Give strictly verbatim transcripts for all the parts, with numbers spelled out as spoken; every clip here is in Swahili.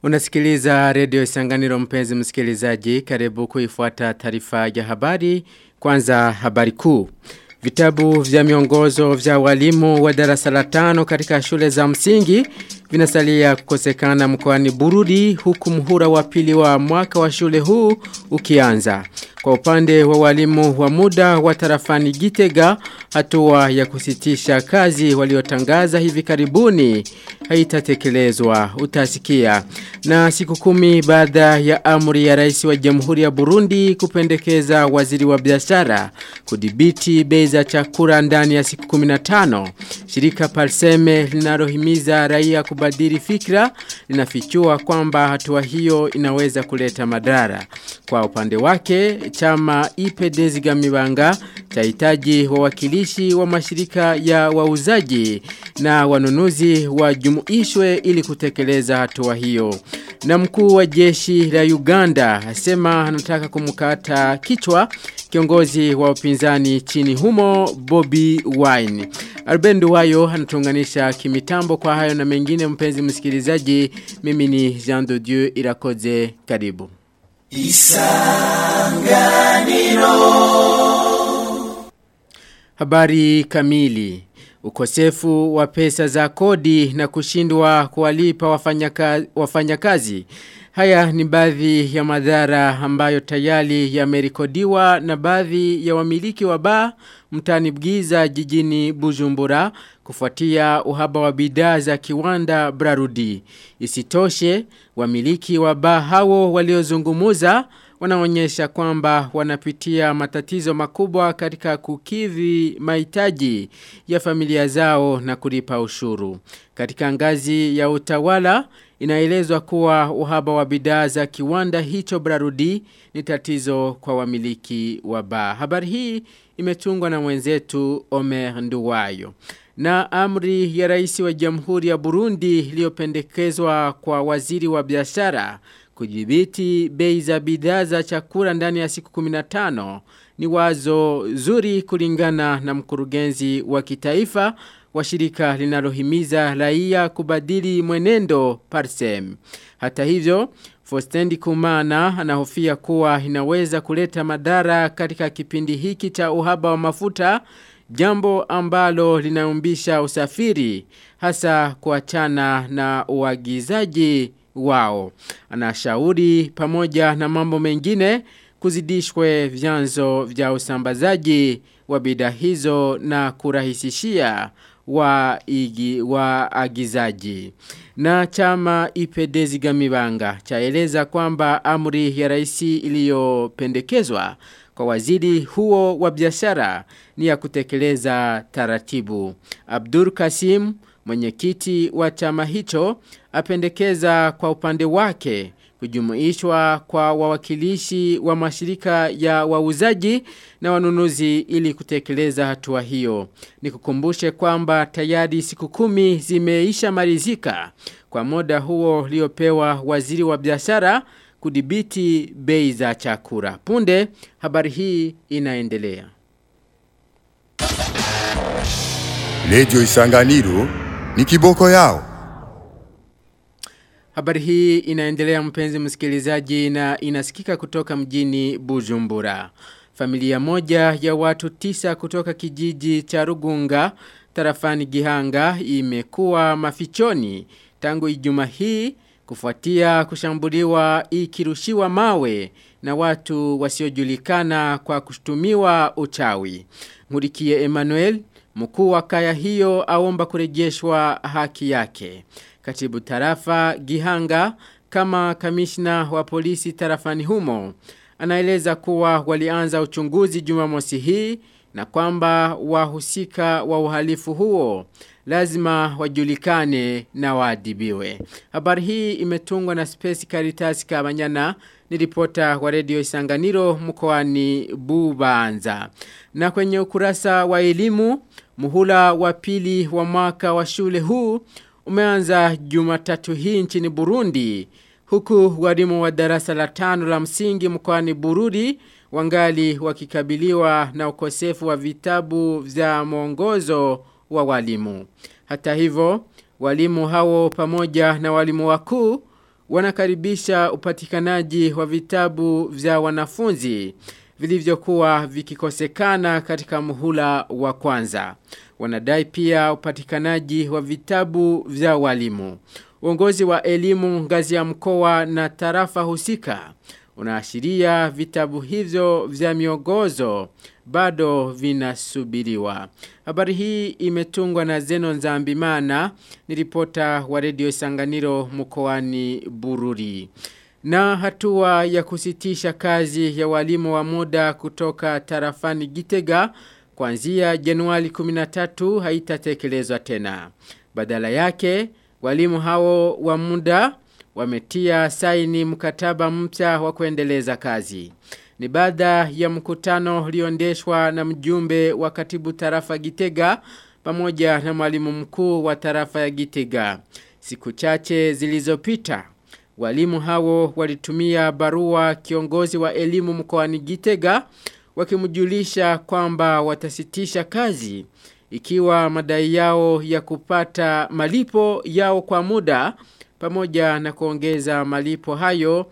Unasikiliza Radio Isanganiro mpenzi msikilizaji, karibu kuifuata taarifa ya habari. Kwanza habari kuu. Vitabu vya miongozo vya walimu wa darasa la tano katika shule za msingi vinasalia kukosekana mkoani Bururi, huku muhula wa pili wa mwaka wa shule huu ukianza. Kwa upande wa walimu wa muda wa tarafani Gitega, hatua ya kusitisha kazi waliotangaza hivi karibuni haitatekelezwa, utasikia. Na siku kumi baada ya amri ya rais wa Jamhuri ya Burundi kupendekeza waziri wa biashara kudhibiti bei za chakula ndani ya siku kumi na tano, shirika Parseme linalohimiza raia kubadili fikra linafichua kwamba hatua hiyo inaweza kuleta madhara. Kwa upande wake, chama Ipedezgamibanga chahitaji wawakilishi wa mashirika ya wauzaji na wanunuzi wajumuishwe ili kutekeleza hatua hiyo. Na mkuu wa jeshi la Uganda asema anataka kumkata kichwa kiongozi wa upinzani chini humo Bobby Wine. Albendo wayo anatunganisha kimitambo. Kwa hayo na mengine mpenzi msikilizaji, mimi ni Jean de Dieu Irakoze, karibu. Isanganiro. Habari kamili. Ukosefu wa pesa za kodi na kushindwa kuwalipa wafanyakazi, wafanyakazi. Haya ni baadhi ya madhara ambayo tayari yamerekodiwa na baadhi ya wamiliki wa baa mtaani Bwiza jijini Bujumbura kufuatia uhaba wa bidhaa za kiwanda Brarudi. Isitoshe, wamiliki wa baa hao waliozungumuza wanaonyesha kwamba wanapitia matatizo makubwa katika kukidhi mahitaji ya familia zao na kulipa ushuru. Katika ngazi ya utawala, inaelezwa kuwa uhaba wa bidhaa za kiwanda hicho Brarudi ni tatizo kwa wamiliki wa baa. Habari hii imetungwa na mwenzetu Omer Nduwayo. Na amri ya rais wa Jamhuri ya Burundi iliyopendekezwa kwa waziri wa biashara kudhibiti bei za bidhaa za chakula ndani ya siku kumi na tano ni wazo zuri kulingana na mkurugenzi wa kitaifa wa shirika linalohimiza raia kubadili mwenendo Parsem. Hata hivyo, Fostendi Kumana anahofia kuwa inaweza kuleta madhara katika kipindi hiki cha uhaba wa mafuta, jambo ambalo linaumbisha usafiri hasa kuachana na uagizaji wao. Anashauri pamoja na mambo mengine kuzidishwe vyanzo vya usambazaji wa bidhaa hizo na kurahisishia wa igi wa agizaji. Na chama Ipedezgamibanga chaeleza kwamba amri ya rais iliyopendekezwa kwa waziri huo wa biashara ni ya kutekeleza taratibu. Abdur Kasim, mwenyekiti wa chama hicho, apendekeza kwa upande wake kujumuishwa kwa wawakilishi wa mashirika ya wauzaji na wanunuzi ili kutekeleza hatua hiyo. Nikukumbushe kwamba tayari siku kumi zimeisha malizika kwa muda huo uliopewa waziri wa biashara kudhibiti bei za chakula. Punde habari hii inaendelea. Radio Isanganiro ni kiboko yao. Habari hii inaendelea mpenzi msikilizaji na inasikika kutoka mjini Bujumbura. Familia moja ya watu tisa kutoka kijiji cha Rugunga tarafani Gihanga imekuwa mafichoni tangu Ijumaa hii kufuatia kushambuliwa ikirushiwa mawe na watu wasiojulikana kwa kushtumiwa uchawi. Ngurikie Emmanuel, mkuu wa kaya hiyo, aomba kurejeshwa haki yake. Katibu tarafa Gihanga kama kamishna wa polisi tarafani humo anaeleza kuwa walianza uchunguzi Jumamosi hii na kwamba wahusika wa uhalifu huo lazima wajulikane na waadhibiwe. Habari hii imetungwa na Space Caritas Kabanyana, ni ripota wa Radio Isanganiro mkoani Bubanza. Na kwenye ukurasa wa elimu, muhula wa pili wa mwaka wa shule huu umeanza Jumatatu hii nchini Burundi, huku walimu wa darasa la tano la msingi mkoani Bururi wangali wakikabiliwa na ukosefu wa vitabu vya mwongozo wa walimu. Hata hivyo, walimu hao pamoja na walimu wakuu wanakaribisha upatikanaji wa vitabu vya wanafunzi vilivyokuwa vikikosekana katika muhula wa kwanza. Wanadai pia upatikanaji wa vitabu vya walimu. Uongozi wa elimu ngazi ya mkoa na tarafa husika unaashiria vitabu hivyo vya miongozo bado vinasubiriwa. Habari hii imetungwa na Zeno Nzambimana, ni ripota wa Radio Isanganiro mkoani Bururi. Na hatua ya kusitisha kazi ya walimu wa muda kutoka tarafani Gitega kuanzia Januari kumi na tatu haitatekelezwa tena. Badala yake, walimu hao wa muda wametia saini mkataba mpya wa kuendeleza kazi. Ni baada ya mkutano ulioendeshwa na mjumbe wa katibu tarafa Gitega pamoja na mwalimu mkuu wa tarafa ya Gitega. Siku chache zilizopita, walimu hao walitumia barua kiongozi wa elimu mkoani Gitega wakimjulisha kwamba watasitisha kazi ikiwa madai yao ya kupata malipo yao kwa muda pamoja na kuongeza malipo hayo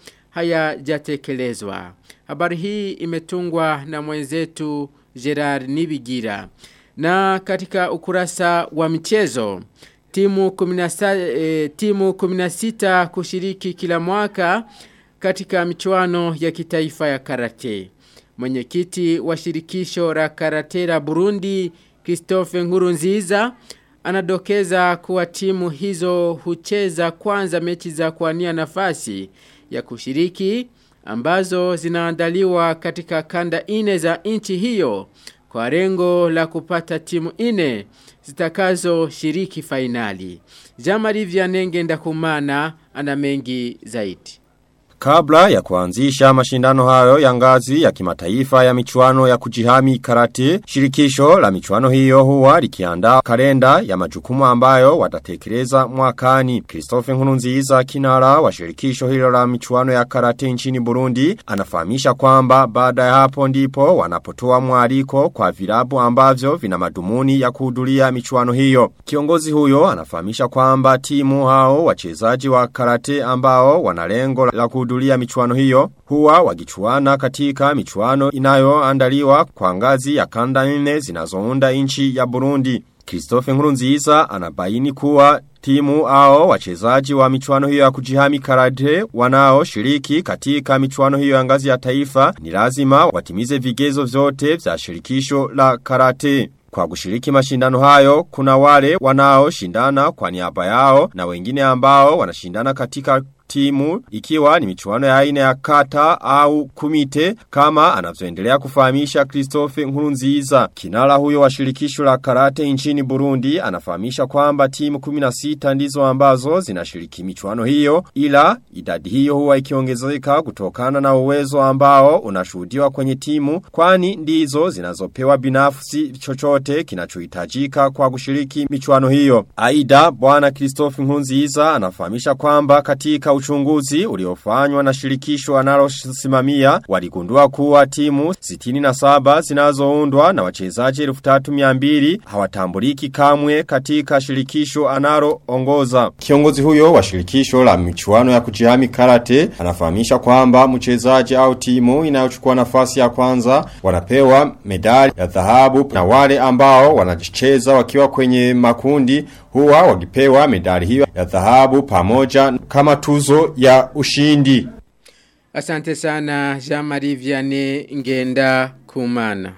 hayajatekelezwa. Habari hii imetungwa na mwenzetu Gerard Nibigira. Na katika ukurasa wa michezo, timu kumi na sita, e, timu kumi na sita kushiriki kila mwaka katika michuano ya kitaifa ya karate. Mwenyekiti wa shirikisho la karate la Burundi, Christophe Nkurunziza, anadokeza kuwa timu hizo hucheza kwanza mechi za kuania nafasi ya kushiriki ambazo zinaandaliwa katika kanda ine za nchi hiyo kwa lengo la kupata timu ine zitakazo shiriki fainali. Jamari Vianenge Ndakumana ana mengi zaidi. Kabla ya kuanzisha mashindano hayo ya ngazi ya kimataifa ya michuano ya kujihami karate, shirikisho la michuano hiyo huwa likiandaa kalenda ya majukumu ambayo watatekeleza mwakani. Christophe Nkurunziza, kinara wa shirikisho hilo la michuano ya karate nchini Burundi, anafahamisha kwamba baada ya hapo ndipo wanapotoa mwaliko kwa vilabu ambavyo vina madhumuni ya kuhudhuria michuano hiyo. Kiongozi huyo anafahamisha kwamba timu hao wachezaji wa karate ambao wana lengo la kuhudhuria michuano hiyo huwa wakichuana katika michuano inayoandaliwa kwa ngazi ya kanda nne zinazounda nchi ya Burundi. Christophe Nkurunziza anabaini kuwa timu hao wachezaji wa michuano hiyo ya kujihami karate wanao shiriki katika michuano hiyo ya ngazi ya taifa ni lazima watimize vigezo vyote vya shirikisho la karate. Kwa kushiriki mashindano hayo, kuna wale wanao shindana kwa niaba yao na wengine ambao wanashindana katika timu ikiwa ni michuano ya aina ya kata au kumite kama anavyoendelea kufahamisha Christophe Nkurunziza. Kinara huyo wa shirikisho la karate nchini Burundi anafahamisha kwamba timu kumi na sita ndizo ambazo zinashiriki michuano hiyo, ila idadi hiyo huwa ikiongezeka kutokana na uwezo ambao unashuhudiwa kwenye timu, kwani ndizo zinazopewa binafsi chochote kinachohitajika kwa kushiriki michuano hiyo. Aida bwana Christophe Nkurunziza anafahamisha kwamba katika uchunguzi uliofanywa na shirikisho analosimamia waligundua kuwa timu sitini na saba zinazoundwa na wachezaji elfu tatu mia mbili hawatambuliki kamwe katika shirikisho analoongoza. Kiongozi huyo wa shirikisho la michuano ya kujihami karate anafahamisha kwamba mchezaji au timu inayochukua nafasi ya kwanza wanapewa medali ya dhahabu na wale ambao wanacheza wakiwa kwenye makundi huwa wakipewa medali hiyo ya dhahabu pamoja kama tuzo ya ushindi. Asante sana Jean-Marie Vianney Ngenda Kumana.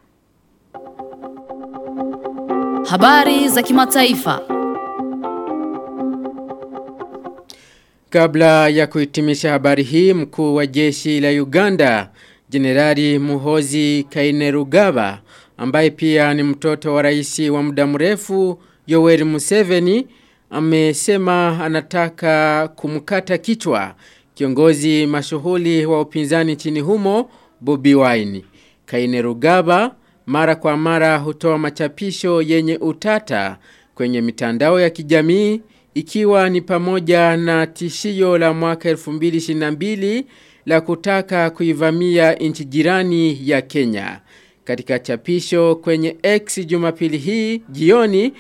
Habari za kimataifa. Kabla ya kuhitimisha habari hii, mkuu wa jeshi la Uganda Jenerali Muhoozi Kainerugaba, ambaye pia ni mtoto wa rais wa muda mrefu Yoweri Museveni, amesema anataka kumkata kichwa kiongozi mashuhuri wa upinzani nchini humo Bobi Wine. Kainerugaba mara kwa mara hutoa machapisho yenye utata kwenye mitandao ya kijamii, ikiwa ni pamoja na tishio la mwaka elfu mbili ishirini na mbili la kutaka kuivamia nchi jirani ya Kenya. Katika chapisho kwenye X Jumapili hii jioni,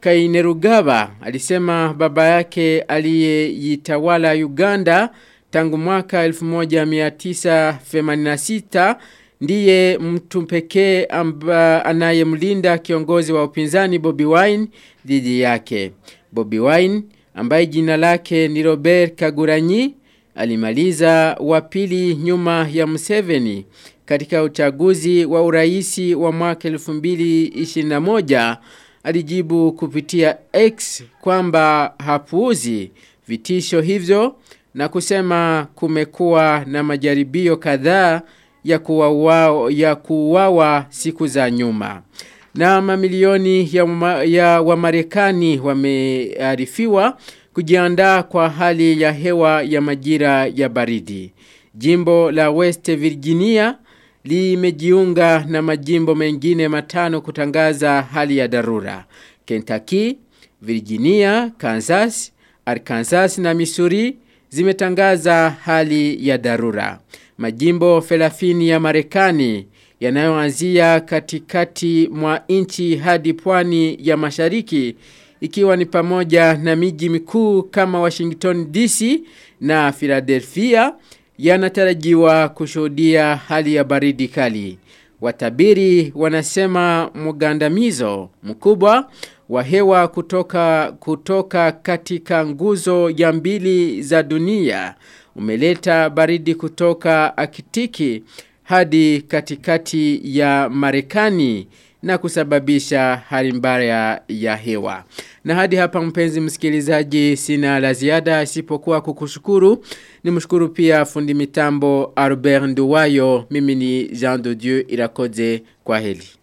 Kainerugaba alisema baba yake aliyejitawala Uganda tangu mwaka elfu moja mia tisa themanini na sita ndiye mtu pekee anayemlinda kiongozi wa upinzani Bobi Wine dhidi yake. Bobi Wine ambaye jina lake ni Robert Kaguranyi alimaliza wa pili nyuma ya Museveni katika uchaguzi wa uraisi wa mwaka elfu mbili ishirini na moja. Alijibu kupitia X kwamba hapuuzi vitisho hivyo na kusema kumekuwa na majaribio kadhaa ya kuuawa ya kuuawa siku za nyuma. Na mamilioni ya, uma, ya Wamarekani wamearifiwa kujiandaa kwa hali ya hewa ya majira ya baridi. Jimbo la West Virginia limejiunga na majimbo mengine matano kutangaza hali ya dharura. Kentucky, Virginia, Kansas, Arkansas na Missouri zimetangaza hali ya dharura. Majimbo thelathini ya Marekani yanayoanzia katikati mwa nchi hadi pwani ya mashariki ikiwa ni pamoja na miji mikuu kama Washington D C na Philadelphia yanatarajiwa kushuhudia hali ya baridi kali. Watabiri wanasema mgandamizo mkubwa wa hewa kutoka kutoka katika nguzo ya mbili za dunia umeleta baridi kutoka Aktiki hadi katikati ya Marekani na kusababisha hali mbaya ya hewa. Na hadi hapa mpenzi msikilizaji, sina la ziada isipokuwa kukushukuru. Nimshukuru pia fundi mitambo Albert Nduwayo. Mimi ni Jean de Dieu Irakoze. Kwa heri.